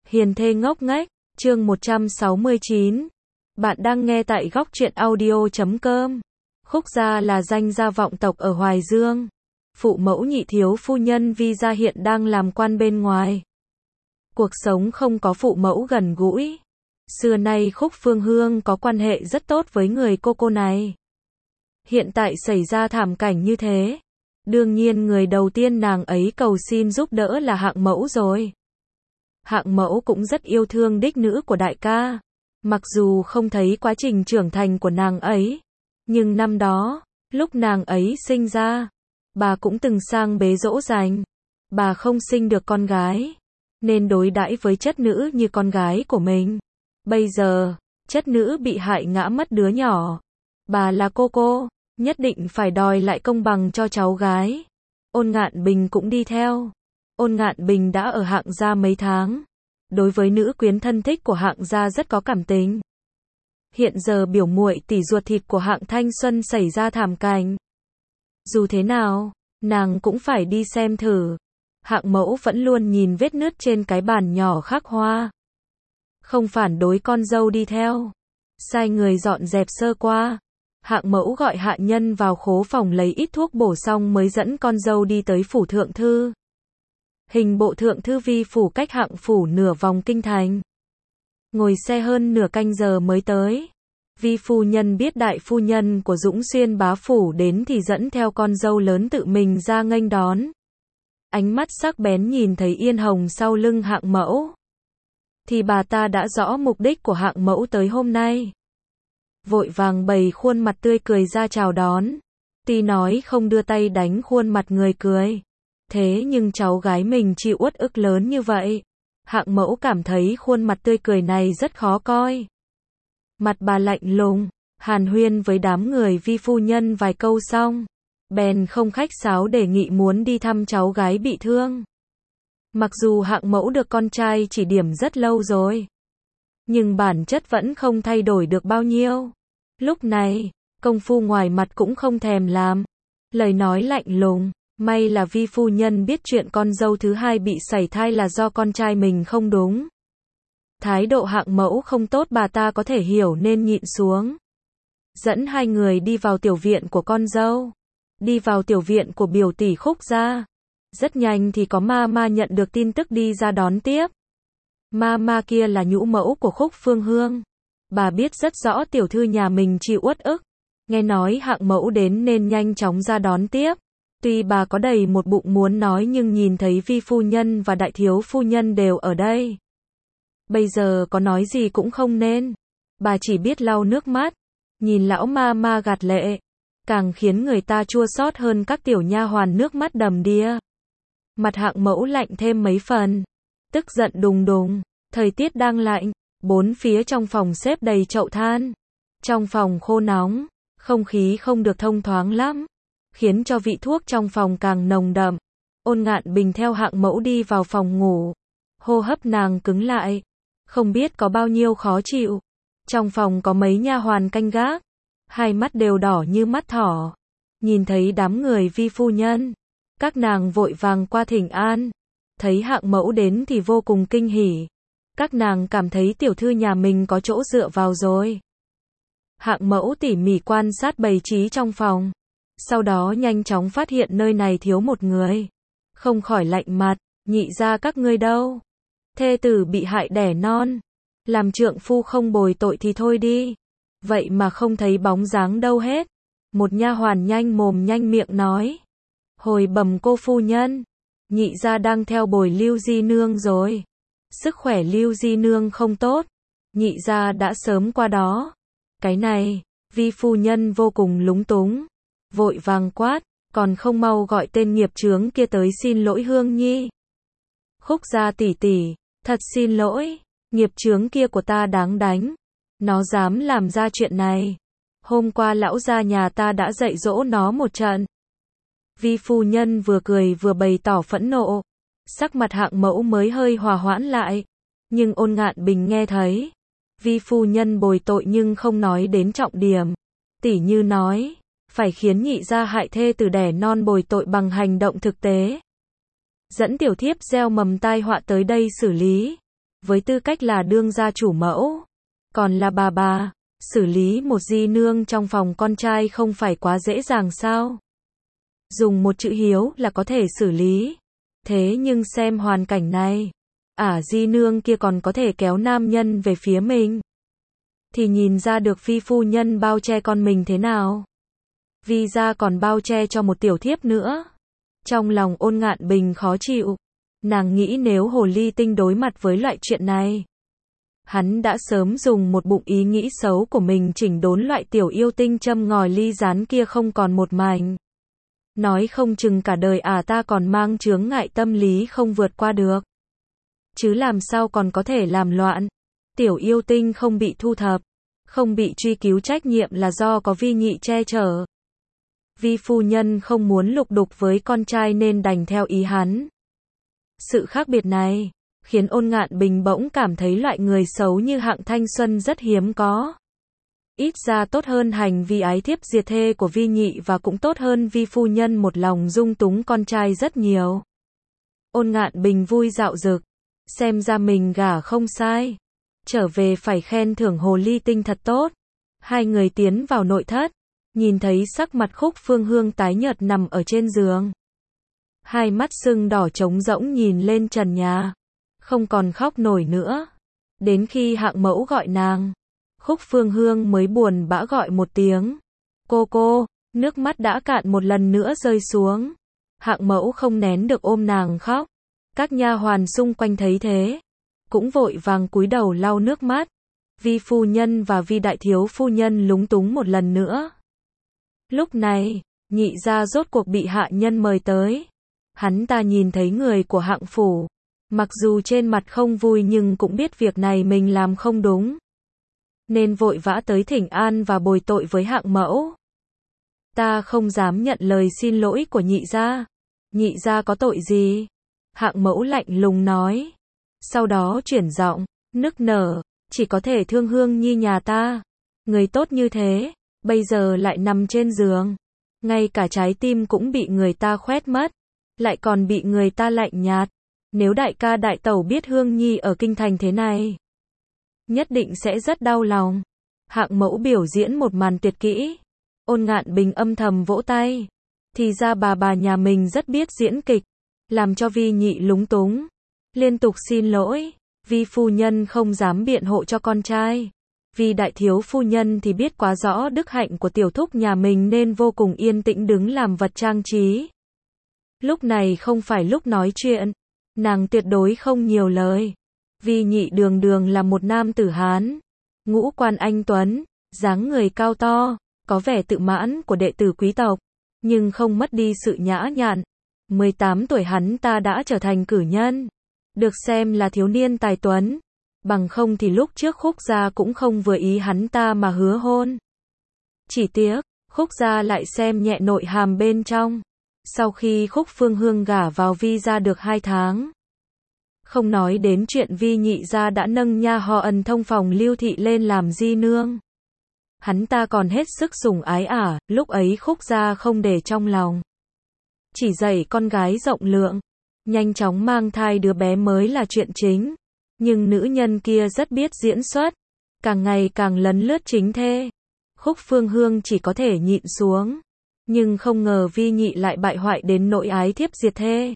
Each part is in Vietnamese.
Hiền thê ngốc nghếch, chương 169. Bạn đang nghe tại góc truyện audio.com. Khúc Gia là danh gia vọng tộc ở Hoài Dương. Phụ mẫu nhị thiếu phu nhân Vi Gia hiện đang làm quan bên ngoài. Cuộc sống không có phụ mẫu gần gũi. Xưa nay Khúc Phương Hương có quan hệ rất tốt với người cô này. Hiện tại xảy ra thảm cảnh như thế. Đương nhiên người đầu tiên nàng ấy cầu xin giúp đỡ là Hạng Mẫu rồi. Hạng Mẫu cũng rất yêu thương đích nữ của đại ca. Mặc dù không thấy quá trình trưởng thành của nàng ấy, nhưng năm đó, lúc nàng ấy sinh ra, bà cũng từng sang bế dỗ dành. Bà không sinh được con gái, nên đối đãi với chất nữ như con gái của mình. Bây giờ, chất nữ bị hại ngã mất đứa nhỏ. Bà là cô, nhất định phải đòi lại công bằng cho cháu gái. Ôn Ngạn Bình cũng đi theo. Ôn Ngạn Bình đã ở Hạng gia mấy tháng. Đối với nữ quyến thân thích của Hạng gia rất có cảm tình. Hiện giờ biểu muội tỷ ruột thịt của Hạng Thanh Xuân xảy ra thảm cảnh. Dù thế nào, nàng cũng phải đi xem thử. Hạng Mẫu vẫn luôn nhìn vết nứt trên cái bàn nhỏ khắc hoa. Không phản đối con dâu đi theo. Sai người dọn dẹp sơ qua. Hạng Mẫu gọi hạ nhân vào khố phòng lấy ít thuốc bổ xong mới dẫn con dâu đi tới phủ thượng thư. Hình bộ thượng thư Vi phủ cách Hạng phủ nửa vòng kinh thành. Ngồi xe hơn nửa canh giờ mới tới. Vi phu nhân biết đại phu nhân của Dũng Xuyên bá phủ đến thì dẫn theo con dâu lớn tự mình ra nghênh đón. Ánh mắt sắc bén nhìn thấy Yên Hồng sau lưng Hạng Mẫu. Thì bà ta đã rõ mục đích của Hạng Mẫu tới hôm nay. Vội vàng bày khuôn mặt tươi cười ra chào đón. Tuy nói không đưa tay đánh khuôn mặt người cười. Thế nhưng cháu gái mình chịu uất ức lớn như vậy. Hạng Mẫu cảm thấy khuôn mặt tươi cười này rất khó coi. Mặt bà lạnh lùng, hàn huyên với đám người Vi phu nhân vài câu xong. Bèn không khách sáo đề nghị muốn đi thăm cháu gái bị thương. Mặc dù Hạng Mẫu được con trai chỉ điểm rất lâu rồi. Nhưng bản chất vẫn không thay đổi được bao nhiêu. Lúc này, công phu ngoài mặt cũng không thèm làm. Lời nói lạnh lùng. May là Vi phu nhân biết chuyện con dâu thứ hai bị sảy thai là do con trai mình không đúng. Thái độ Hạng Mẫu không tốt bà ta có thể hiểu nên nhịn xuống. Dẫn hai người đi vào tiểu viện của con dâu. Đi vào tiểu viện của biểu tỷ Khúc gia. Rất nhanh thì có ma nhận được tin tức đi ra đón tiếp. Ma kia là nhũ mẫu của Khúc Phương Hương. Bà biết rất rõ tiểu thư nhà mình chịu uất ức. Nghe nói Hạng Mẫu đến nên nhanh chóng ra đón tiếp. Tuy bà có đầy một bụng muốn nói nhưng nhìn thấy Vi phu nhân và đại thiếu phu nhân đều ở đây. Bây giờ có nói gì cũng không nên. Bà chỉ biết lau nước mắt. Nhìn lão ma gạt lệ. Càng khiến người ta chua xót hơn các tiểu nha hoàn nước mắt đầm đìa. Mặt Hạng Mẫu lạnh thêm mấy phần. Tức giận đùng đùng. Thời tiết đang lạnh. Bốn phía trong phòng xếp đầy chậu than. Trong phòng khô nóng. Không khí không được thông thoáng lắm. Khiến cho vị thuốc trong phòng càng nồng đậm. Ôn Ngạn Bình theo Hạng Mẫu đi vào phòng ngủ. Hô hấp nàng cứng lại. Không biết có bao nhiêu khó chịu. Trong phòng có mấy nha hoàn canh gác. Hai mắt đều đỏ như mắt thỏ. Nhìn thấy đám người Vi phu nhân. Các nàng vội vàng qua thỉnh an. Thấy Hạng Mẫu đến thì vô cùng kinh hỉ. Các nàng cảm thấy tiểu thư nhà mình có chỗ dựa vào rồi. Hạng Mẫu tỉ mỉ quan sát bày trí trong phòng. Sau đó nhanh chóng phát hiện nơi này thiếu một người. Không khỏi lạnh mặt, nhị gia các ngươi đâu? Thê tử bị hại đẻ non. Làm trượng phu không bồi tội thì thôi đi. Vậy mà không thấy bóng dáng đâu hết. Một nha hoàn nhanh mồm nhanh miệng nói. Hồi bẩm cô phu nhân. Nhị gia đang theo bồi Lưu Di Nương rồi. Sức khỏe Lưu Di Nương không tốt. Nhị gia đã sớm qua đó. Cái này, Vi phu nhân vô cùng lúng túng. Vội vàng quát, còn không mau gọi tên nghiệp chướng kia tới xin lỗi Hương Nhi. Khúc gia tỷ tỷ, thật xin lỗi, nghiệp chướng kia của ta đáng đánh. Nó dám làm ra chuyện này. Hôm qua lão gia nhà ta đã dạy dỗ nó một trận. Vi phu nhân vừa cười vừa bày tỏ phẫn nộ. Sắc mặt Hạng Mẫu mới hơi hòa hoãn lại. Nhưng Ôn Ngạn Bình nghe thấy. Vi phu nhân bồi tội nhưng không nói đến trọng điểm. Tỉ như nói. Phải khiến nhị gia hại thê tử đẻ non bồi tội bằng hành động thực tế. Dẫn tiểu thiếp gieo mầm tai họa tới đây xử lý. với tư cách là đương gia chủ mẫu, còn là bà, xử lý một di nương trong phòng con trai không phải quá dễ dàng sao? Dùng một chữ hiếu là có thể xử lý. Thế nhưng xem hoàn cảnh này, di nương kia còn có thể kéo nam nhân về phía mình, thì nhìn ra được phi phu nhân bao che con mình thế nào. Vi gia còn bao che cho một tiểu thiếp nữa. Trong lòng Ôn Ngạn Bình khó chịu. Nàng nghĩ nếu Hồ Ly Tinh đối mặt với loại chuyện này, hắn đã sớm dùng một bụng ý nghĩ xấu của mình chỉnh đốn loại tiểu yêu tinh châm ngòi ly gián kia không còn một mảnh. Nói không chừng cả đời ta còn mang chướng ngại tâm lý không vượt qua được. Chứ làm sao còn có thể làm loạn. Tiểu yêu tinh không bị thu thập, không bị truy cứu trách nhiệm là do có Vi Nhị che chở. Vi phu nhân không muốn lục đục với con trai nên đành theo ý hắn. Sự khác biệt này khiến Ôn Ngạn Bình bỗng cảm thấy loại người xấu như Hạng Thanh Xuân rất hiếm có. Ít ra tốt hơn hành vi ái thiếp diệt thê của Vi Nhị và cũng tốt hơn Vi phu nhân một lòng dung túng con trai rất nhiều. Ôn Ngạn Bình vui dạo dực, xem ra mình gả không sai. Trở về phải khen thưởng Hồ Ly Tinh thật tốt. Hai người tiến vào nội thất, nhìn thấy sắc mặt Khúc Phương Hương tái nhợt nằm ở trên giường. Hai mắt sưng đỏ trống rỗng nhìn lên trần nhà, không còn khóc nổi nữa. Đến khi Hạng mẫu gọi nàng, Khúc Phương Hương mới buồn bã gọi một tiếng. Cô, nước mắt đã cạn một lần nữa rơi xuống. Hạng mẫu không nén được ôm nàng khóc. Các nha hoàn xung quanh thấy thế, cũng vội vàng cúi đầu lau nước mắt. Vi phu nhân và Vi đại thiếu phu nhân lúng túng một lần nữa. Lúc này, Nhị gia rốt cuộc bị hạ nhân mời tới. Hắn ta nhìn thấy người của Hạng phủ, mặc dù trên mặt không vui nhưng cũng biết việc này mình làm không đúng, nên vội vã tới thỉnh an và bồi tội với Hạng mẫu. Ta không dám nhận lời xin lỗi của nhị gia. Nhị gia có tội gì? Hạng mẫu lạnh lùng nói. Sau đó chuyển giọng, nức nở, chỉ có thể thương Hương Nhi nhà ta. Người tốt như thế, bây giờ lại nằm trên giường. Ngay cả trái tim cũng bị người ta khoét mất, lại còn bị người ta lạnh nhạt. Nếu đại ca đại tẩu biết Hương Nhi ở kinh thành thế này, nhất định sẽ rất đau lòng. Hạng mẫu biểu diễn một màn tuyệt kỹ. Ôn Ngạn Bình âm thầm vỗ tay. Thì ra bà nhà mình rất biết diễn kịch, làm cho Vi Nhị lúng túng, liên tục xin lỗi. Vi phu nhân không dám biện hộ cho con trai. Vi đại thiếu phu nhân thì biết quá rõ đức hạnh của tiểu thúc nhà mình nên vô cùng yên tĩnh đứng làm vật trang trí. Lúc này không phải lúc nói chuyện, nàng tuyệt đối không nhiều lời. Vi Nhị đường đường là một nam tử Hán, ngũ quan anh tuấn, dáng người cao to, có vẻ tự mãn của đệ tử quý tộc, nhưng không mất đi sự nhã nhặn. 18 tuổi hắn ta đã trở thành cử nhân, được xem là thiếu niên tài tuấn, bằng không thì lúc trước Khúc gia cũng không vừa ý hắn ta mà hứa hôn. Chỉ tiếc, Khúc gia lại xem nhẹ nội hàm bên trong. Sau khi Khúc Phương Hương gả vào Vi gia được 2 tháng, không nói đến chuyện Vi Nhị gia đã nâng nha họ Ân thông phòng Lưu thị lên làm di nương, hắn ta còn hết sức sủng ái lúc ấy Khúc gia không để trong lòng, chỉ dạy con gái rộng lượng, nhanh chóng mang thai đứa bé mới là chuyện chính. Nhưng nữ nhân kia rất biết diễn xuất, càng ngày càng lấn lướt chính thê. Khúc Phương Hương chỉ có thể nhịn xuống, nhưng không ngờ Vi Nhị lại bại hoại đến nỗi ái thiếp diệt thê.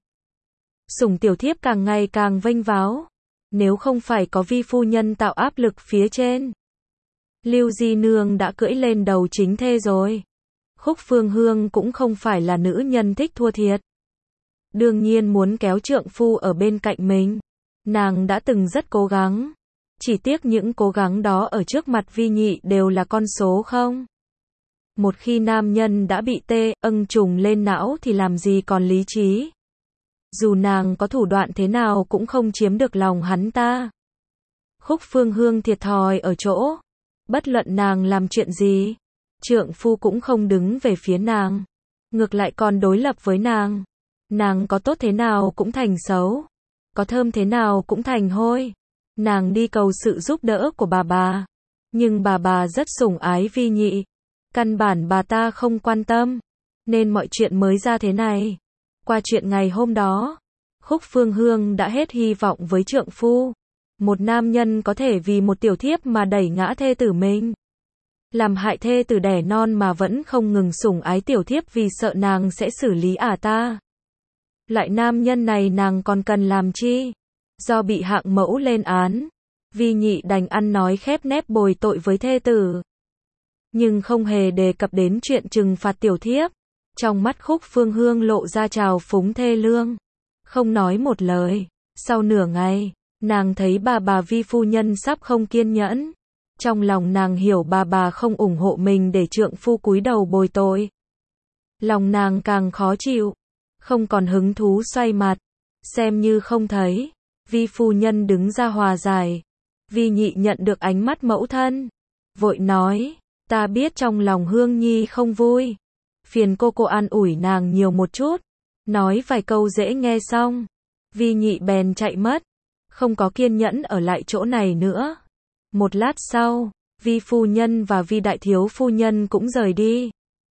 Sủng tiểu thiếp càng ngày càng vênh váo, nếu không phải có Vi phu nhân tạo áp lực phía trên, Lưu di nương đã cưỡi lên đầu chính thê rồi. Khúc Phương Hương cũng không phải là nữ nhân thích thua thiệt, đương nhiên muốn kéo trượng phu ở bên cạnh mình. Nàng đã từng rất cố gắng, chỉ tiếc những cố gắng đó ở trước mặt Vi Nhị đều là con số không. Một khi nam nhân đã bị trùng lên não thì làm gì còn lý trí. Dù nàng có thủ đoạn thế nào cũng không chiếm được lòng hắn ta. Khúc Phương Hương thiệt thòi ở chỗ, bất luận nàng làm chuyện gì, trượng phu cũng không đứng về phía nàng, ngược lại còn đối lập với nàng. Nàng có tốt thế nào cũng thành xấu, có thơm thế nào cũng thành hôi. Nàng đi cầu sự giúp đỡ của bà, nhưng bà rất sủng ái Vi Nhị, căn bản bà ta không quan tâm, nên mọi chuyện mới ra thế này. Qua chuyện ngày hôm đó, Khúc Phương Hương đã hết hy vọng với trượng phu. Một nam nhân có thể vì một tiểu thiếp mà đẩy ngã thê tử mình, làm hại thê tử đẻ non mà vẫn không ngừng sủng ái tiểu thiếp vì sợ nàng sẽ xử lý ta. Loại nam nhân này nàng còn cần làm chi? Do bị hạng mẫu lên án, Vi Nhị đành ăn nói khép nép bồi tội với thê tử, nhưng không hề đề cập đến chuyện trừng phạt tiểu thiếp. Trong mắt Khúc Phương Hương lộ ra trào phúng thê lương, không nói một lời. Sau nửa ngày, nàng thấy bà Vi phu nhân sắp không kiên nhẫn. Trong lòng nàng hiểu bà không ủng hộ mình để trượng phu cúi đầu bồi tội. Lòng nàng càng khó chịu, không còn hứng thú xoay mặt, xem như không thấy. Vi phu nhân đứng ra hòa giải. Vi Nhị nhận được ánh mắt mẫu thân, vội nói, ta biết trong lòng Hương Nhi không vui, phiền cô an ủi nàng nhiều một chút. Nói vài câu dễ nghe xong, Vi Nhị bèn chạy mất, không có kiên nhẫn ở lại chỗ này nữa. Một lát sau, Vi phu nhân và Vi đại thiếu phu nhân cũng rời đi,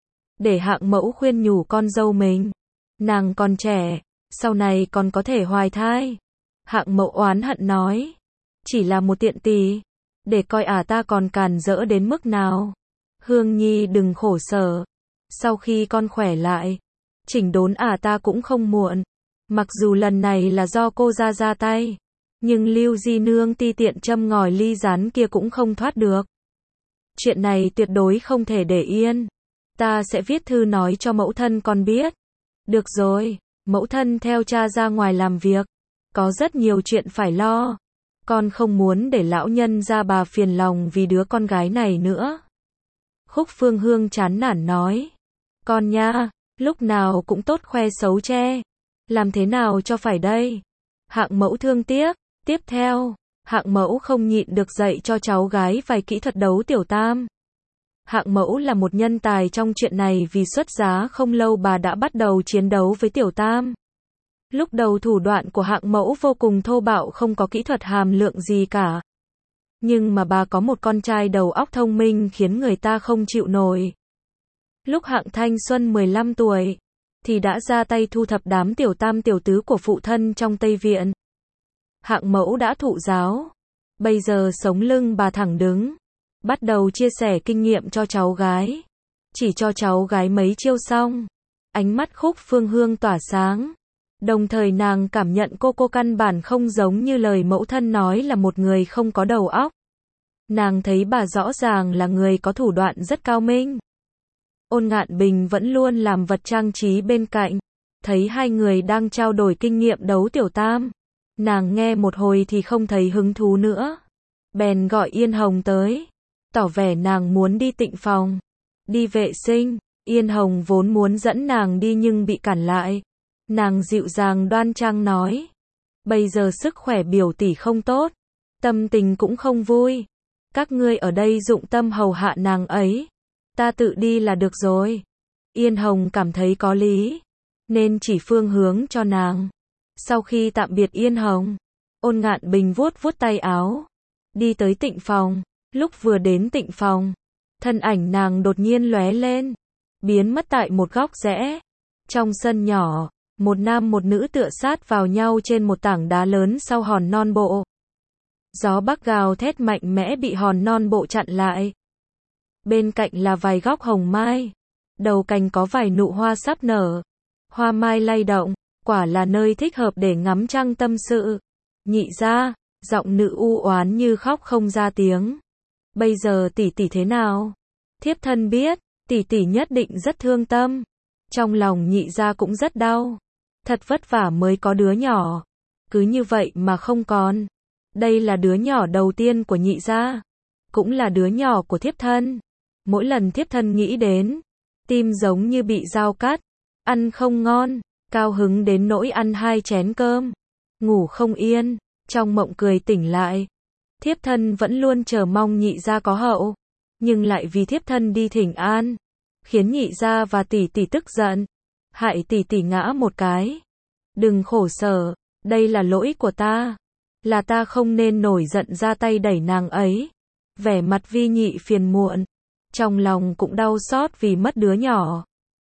để hạng mẫu khuyên nhủ con dâu mình. Nàng còn trẻ, sau này còn có thể hoài thai. Hạng mẫu oán hận nói, chỉ là một tiện tỳ, để coi ta còn càn rỡ đến mức nào. Hương Nhi đừng khổ sở, sau khi con khỏe lại, chỉnh đốn ta cũng không muộn. Mặc dù lần này là do cô ra tay, nhưng Lưu Di Nương ti tiện châm ngòi ly rán kia cũng không thoát được. Chuyện này tuyệt đối không thể để yên. Ta sẽ viết thư nói cho mẫu thân con biết. Được rồi, mẫu thân theo cha ra ngoài làm việc, có rất nhiều chuyện phải lo. Con không muốn để lão nhân gia bà phiền lòng vì đứa con gái này nữa. Khúc Phương Hương chán nản nói, con nha, lúc nào cũng tốt khoe xấu che, làm thế nào cho phải đây? Hạng mẫu thương tiếc. Tiếp theo, hạng mẫu không nhịn được dạy cho cháu gái vài kỹ thuật đấu tiểu tam. Hạng mẫu là một nhân tài trong chuyện này vì xuất giá không lâu bà đã bắt đầu chiến đấu với tiểu tam. Lúc đầu thủ đoạn của hạng mẫu vô cùng thô bạo, không có kỹ thuật hàm lượng gì cả. Nhưng mà bà có một con trai đầu óc thông minh khiến người ta không chịu nổi. Lúc hạng thanh xuân 15 tuổi, thì đã ra tay thu thập đám tiểu tam tiểu tứ của phụ thân trong Tây Viện. Hạng mẫu đã thụ giáo, bây giờ sống lưng bà thẳng đứng, bắt đầu chia sẻ kinh nghiệm cho cháu gái. Chỉ cho cháu gái mấy chiêu xong, ánh mắt Khúc Phương Hương tỏa sáng. Đồng thời nàng cảm nhận cô căn bản không giống như lời mẫu thân nói là một người không có đầu óc. Nàng thấy bà rõ ràng là người có thủ đoạn rất cao minh. Ôn Ngạn Bình vẫn luôn làm vật trang trí bên cạnh, thấy hai người đang trao đổi kinh nghiệm đấu tiểu tam. Nàng nghe một hồi thì không thấy hứng thú nữa, bèn gọi Yên Hồng tới, tỏ vẻ nàng muốn đi tịnh phòng, đi vệ sinh. Yên Hồng vốn muốn dẫn nàng đi nhưng bị cản lại. Nàng dịu dàng đoan trang nói, bây giờ sức khỏe biểu tỷ không tốt, tâm tình cũng không vui, các ngươi ở đây dụng tâm hầu hạ nàng ấy, ta tự đi là được rồi. Yên Hồng cảm thấy có lý, nên chỉ phương hướng cho nàng. Sau khi tạm biệt Yên Hồng, Ôn Ngạn Bình vuốt vuốt tay áo, đi tới tịnh phòng. Lúc vừa đến tịnh phòng, thân ảnh nàng đột nhiên lóe lên, biến mất tại một góc rẽ. Trong sân nhỏ, một nam một nữ tựa sát vào nhau trên một tảng đá lớn sau hòn non bộ. Gió bắc gào thét mạnh mẽ bị hòn non bộ chặn lại. Bên cạnh là vài gốc hồng mai, đầu cành có vài nụ hoa sắp nở. Hoa mai lay động, quả là nơi thích hợp để ngắm trăng tâm sự. Nhị gia, giọng nữ u oán như khóc không ra tiếng. Bây giờ tỷ tỷ thế nào? Thiếp thân biết, tỷ tỷ nhất định rất thương tâm. Trong lòng nhị gia cũng rất đau. Thật vất vả mới có đứa nhỏ, cứ như vậy mà không còn. Đây là đứa nhỏ đầu tiên của nhị gia, cũng là đứa nhỏ của thiếp thân. Mỗi lần thiếp thân nghĩ đến, tim giống như bị dao cắt, ăn không ngon, cao hứng đến nỗi ăn 2 chén cơm, ngủ không yên, trong mộng cười tỉnh lại. Thiếp thân vẫn luôn chờ mong nhị gia có hậu, nhưng lại vì thiếp thân đi thỉnh an, khiến nhị gia và tỷ tỷ tức giận, hại tỷ tỷ ngã một cái. Đừng khổ sở, đây là lỗi của ta, là ta không nên nổi giận ra tay đẩy nàng ấy. Vẻ mặt Vi Nhị phiền muộn, trong lòng cũng đau xót vì mất đứa nhỏ.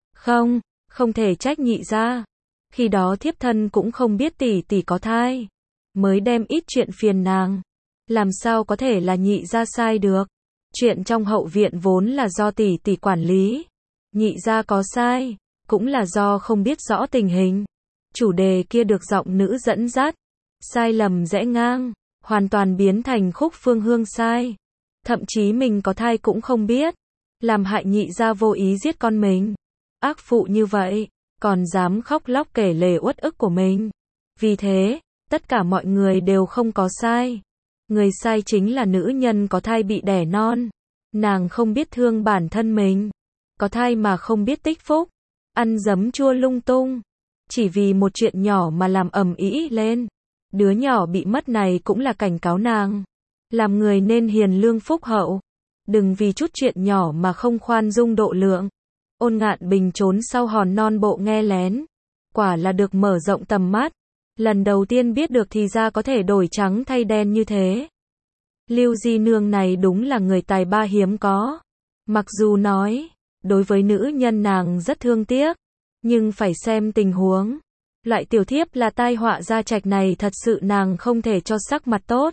Không thể trách nhị gia. Khi đó thiếp thân cũng không biết tỷ tỷ có thai, mới đem ít chuyện phiền nàng. Làm sao có thể là nhị gia sai được? Chuyện trong hậu viện vốn là do tỷ tỷ quản lý. Nhị gia có sai, cũng là do không biết rõ tình hình. Chủ đề kia được giọng nữ dẫn dắt. Sai lầm rẽ ngang, hoàn toàn biến thành Khúc Phương Hương sai. Thậm chí mình có thai cũng không biết. Làm hại nhị gia vô ý giết con mình. Ác phụ như vậy, còn dám khóc lóc kể lể uất ức của mình. Vì thế, tất cả mọi người đều không có sai. Người sai chính là nữ nhân có thai bị đẻ non. Nàng không biết thương bản thân mình. Có thai mà không biết tích phúc. Ăn giấm chua lung tung. Chỉ vì một chuyện nhỏ mà làm ầm ĩ lên. Đứa nhỏ bị mất này cũng là cảnh cáo nàng. Làm người nên hiền lương phúc hậu. Đừng vì chút chuyện nhỏ mà không khoan dung độ lượng. Ôn Ngạn Bình trốn sau hòn non bộ nghe lén. Quả là được mở rộng tầm mắt. Lần đầu tiên biết được thì ra có thể đổi trắng thay đen như thế. Lưu Di Nương này đúng là người tài ba hiếm có. Mặc dù nói, đối với nữ nhân nàng rất thương tiếc, nhưng phải xem tình huống. Loại tiểu thiếp là tai họa gia trạch này thật sự nàng không thể cho sắc mặt tốt.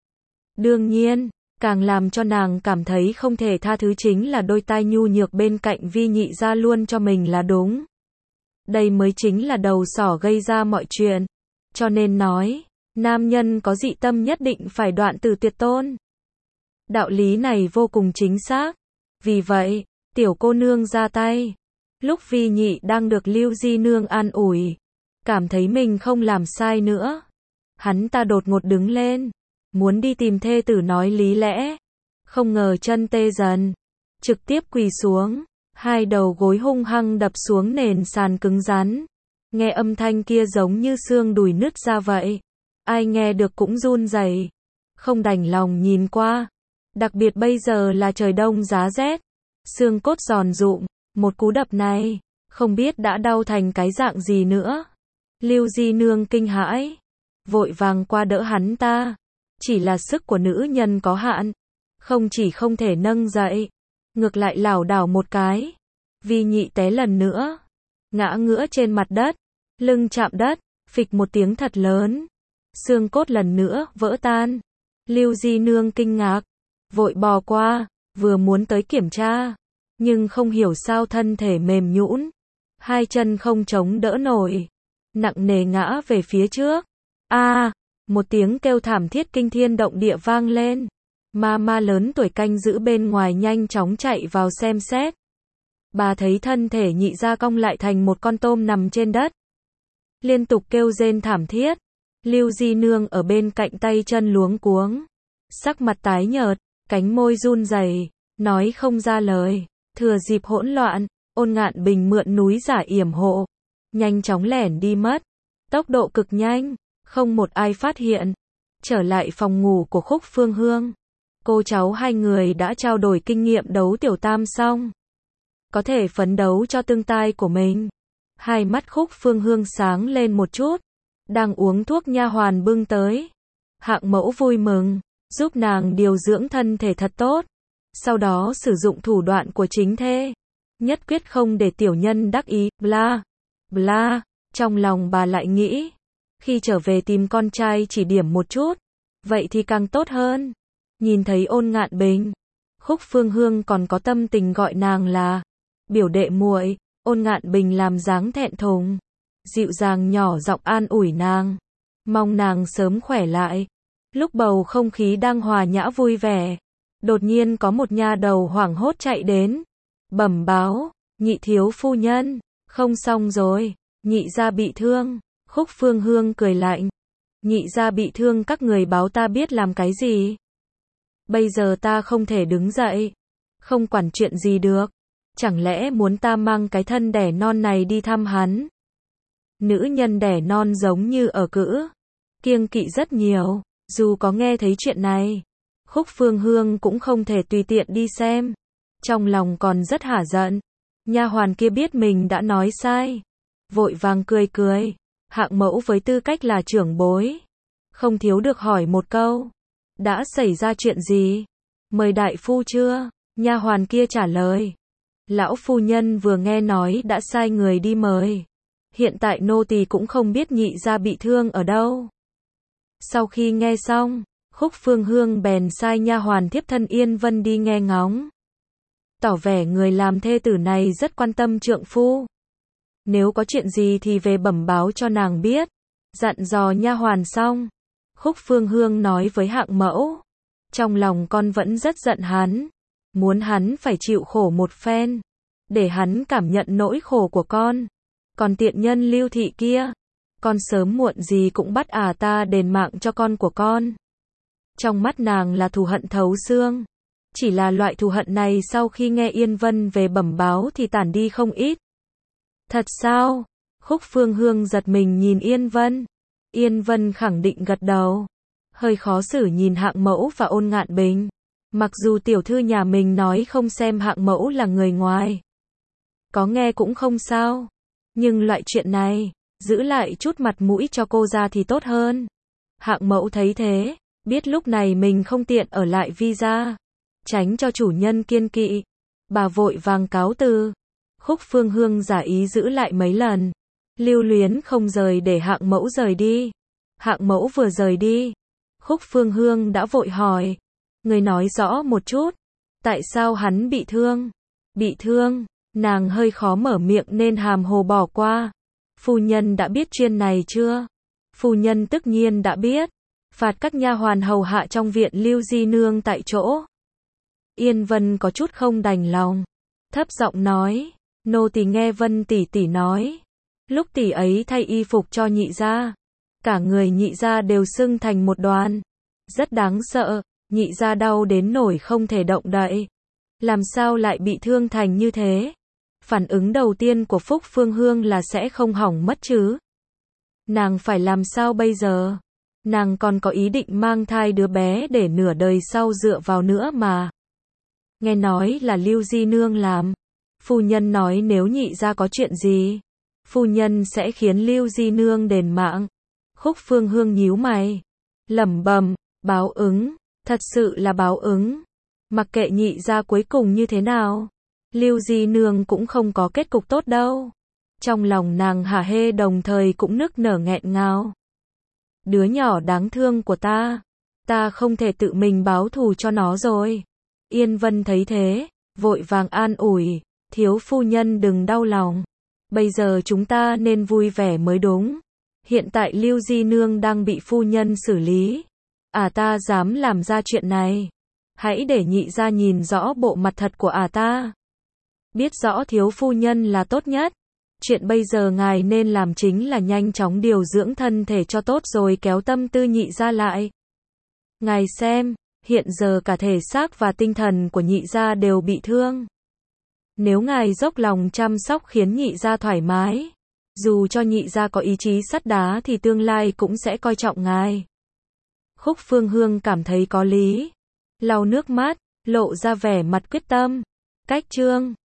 Đương nhiên, càng làm cho nàng cảm thấy không thể tha thứ chính là đôi tai nhu nhược bên cạnh Vi nhị gia luôn cho mình là đúng. Đây mới chính là đầu sỏ gây ra mọi chuyện. Cho nên nói, nam nhân có dị tâm nhất định phải đoạn tử tuyệt tôn. Đạo lý này vô cùng chính xác. Vì vậy, tiểu cô nương ra tay. Lúc Vi nhị đang được Lưu Di Nương an ủi, cảm thấy mình không làm sai nữa. Hắn ta đột ngột đứng lên, muốn đi tìm thê tử nói lý lẽ. Không ngờ chân tê dần, trực tiếp quỳ xuống, hai đầu gối hung hăng đập xuống nền sàn cứng rắn. Nghe âm thanh kia giống như xương đùi nứt ra vậy. Ai nghe được cũng run rẩy, không đành lòng nhìn qua. Đặc biệt bây giờ là trời đông giá rét, xương cốt giòn rụm, một cú đập này, không biết đã đau thành cái dạng gì nữa. Lưu Di Nương kinh hãi, vội vàng qua đỡ hắn ta. Chỉ là sức của nữ nhân có hạn, không chỉ không thể nâng dậy, ngược lại lảo đảo một cái. Vi nhị té lần nữa, ngã ngửa trên mặt đất, lưng chạm đất, phịch một tiếng thật lớn. Xương cốt lần nữa vỡ tan. Lưu Di Nương kinh ngạc, vội bò qua, vừa muốn tới kiểm tra, nhưng không hiểu sao thân thể mềm nhũn, hai chân không chống đỡ nổi, nặng nề ngã về phía trước. A, một tiếng kêu thảm thiết kinh thiên động địa vang lên. Ma lớn tuổi canh giữ bên ngoài nhanh chóng chạy vào xem xét. Bà thấy thân thể nhị gia cong lại thành một con tôm nằm trên đất, liên tục kêu rên thảm thiết. Lưu Di Nương ở bên cạnh tay chân luống cuống, sắc mặt tái nhợt, cánh môi run rẩy, nói không ra lời. Thừa dịp hỗn loạn, Ôn Ngạn Bình mượn núi giả yểm hộ, nhanh chóng lẻn đi mất, tốc độ cực nhanh, không một ai phát hiện. Trở lại phòng ngủ của Khúc Phương Hương, cô cháu hai người đã trao đổi kinh nghiệm đấu tiểu tam xong, có thể phấn đấu cho tương lai của mình. Hai mắt Khúc Phương Hương sáng lên một chút, đang uống thuốc nha hoàn bưng tới. Hạng mẫu vui mừng, giúp nàng điều dưỡng thân thể thật tốt, sau đó sử dụng thủ đoạn của chính thê, nhất quyết không để tiểu nhân đắc ý, bla, bla. Trong lòng bà lại nghĩ, khi trở về tìm con trai chỉ điểm một chút, vậy thì càng tốt hơn. Nhìn thấy Ôn Ngạn Bình, Khúc Phương Hương còn có tâm tình gọi nàng là biểu đệ muội. Ôn Ngạn Bình làm dáng thẹn thùng, dịu dàng nhỏ giọng an ủi nàng, mong nàng sớm khỏe lại. Lúc bầu không khí đang hòa nhã vui vẻ, đột nhiên có một nha đầu hoảng hốt chạy đến, bẩm báo, nhị thiếu phu nhân, không xong rồi, nhị gia bị thương. Khúc Phương Hương cười lạnh, nhị gia bị thương các người báo ta biết làm cái gì? Bây giờ ta không thể đứng dậy, không quản chuyện gì được. Chẳng lẽ muốn ta mang cái thân đẻ non này đi thăm hắn? Nữ nhân đẻ non giống như ở cữ, kiêng kỵ rất nhiều. Dù có nghe thấy chuyện này, Khúc Phương Hương cũng không thể tùy tiện đi xem. Trong lòng còn rất hả giận. Nha hoàn kia biết mình đã nói sai, vội vàng cười cười. Hạng mẫu với tư cách là trưởng bối, không thiếu được hỏi một câu, đã xảy ra chuyện gì? Mời đại phu chưa? Nha hoàn kia trả lời, lão phu nhân vừa nghe nói đã sai người đi mời. Hiện tại nô tỳ cũng không biết nhị gia bị thương ở đâu. Sau khi nghe xong, Khúc Phương Hương bèn sai nha hoàn thiếp thân Yên Vân đi nghe ngóng. Tỏ vẻ người làm thê tử này rất quan tâm trượng phu. Nếu có chuyện gì thì về bẩm báo cho nàng biết. Dặn dò nha hoàn xong, Khúc Phương Hương nói với Hạng Mẫu. Trong lòng con vẫn rất giận hắn. Muốn hắn phải chịu khổ một phen. Để hắn cảm nhận nỗi khổ của con. Còn tiện nhân Lưu Thị kia, con sớm muộn gì cũng bắt ta đền mạng cho con của con. Trong mắt nàng là thù hận thấu xương. Chỉ là loại thù hận này sau khi nghe Yên Vân về bẩm báo thì tản đi không ít. Thật sao? Khúc Phương Hương giật mình nhìn Yên Vân. Yên Vân khẳng định gật đầu. Hơi khó xử nhìn Hạng Mẫu và Ôn Ngạn Bình. Mặc dù tiểu thư nhà mình nói không xem Hạng Mẫu là người ngoài. Có nghe cũng không sao. Nhưng loại chuyện này, giữ lại chút mặt mũi cho cô ra thì tốt hơn. Hạng Mẫu thấy thế, biết lúc này mình không tiện ở lại Vi gia, tránh cho chủ nhân kiêng kỵ. Bà vội vàng cáo từ. Khúc Phương Hương giả ý giữ lại mấy lần. Lưu luyến không rời để Hạng Mẫu rời đi. Hạng Mẫu vừa rời đi, Khúc Phương Hương đã vội hỏi. Người nói rõ một chút. Tại sao hắn bị thương? Bị thương? Nàng hơi khó mở miệng nên hàm hồ bỏ qua. Phu nhân đã biết chuyện này chưa? Phu nhân tất nhiên đã biết. Phạt các nha hoàn hầu hạ trong viện Lưu Di Nương tại chỗ. Yên Vân có chút không đành lòng. Thấp giọng nói. Nô tỳ nghe Vân tỷ tỷ nói. Lúc tỷ ấy thay y phục cho nhị gia. Cả người nhị gia đều sưng thành một đoàn. Rất đáng sợ. Nhị gia đau đến nỗi không thể động đậy. Làm sao lại bị thương thành như thế? Phản ứng đầu tiên của Phúc Phương Hương là sẽ không hỏng mất chứ. Nàng phải làm sao bây giờ? Nàng còn có ý định mang thai đứa bé để nửa đời sau dựa vào nữa mà. Nghe nói là Lưu Di Nương làm. Phu nhân nói nếu nhị gia có chuyện gì, phu nhân sẽ khiến Lưu Di Nương đền mạng. Khúc Phương Hương nhíu mày, lẩm bẩm, báo ứng, thật sự là báo ứng. Mặc kệ nhị gia cuối cùng như thế nào, Lưu Di Nương cũng không có kết cục tốt đâu. Trong lòng nàng hả hê đồng thời cũng nức nở nghẹn ngào. Đứa nhỏ đáng thương của ta không thể tự mình báo thù cho nó rồi. Yên Vân thấy thế, vội vàng an ủi, thiếu phu nhân đừng đau lòng. Bây giờ chúng ta nên vui vẻ mới đúng. Hiện tại Lưu Di Nương đang bị phu nhân xử lý. Ta dám làm ra chuyện này. Hãy để nhị gia nhìn rõ bộ mặt thật của ta. Biết rõ thiếu phu nhân là tốt nhất. Chuyện bây giờ ngài nên làm chính là nhanh chóng điều dưỡng thân thể cho tốt rồi kéo tâm tư nhị gia lại. Ngài xem, hiện giờ cả thể xác và tinh thần của nhị gia đều bị thương. Nếu ngài dốc lòng chăm sóc khiến nhị gia thoải mái, dù cho nhị gia có ý chí sắt đá thì tương lai cũng sẽ coi trọng ngài. Khúc Phương Hương cảm thấy có lý. Lau nước mắt, lộ ra vẻ mặt quyết tâm. Cách chương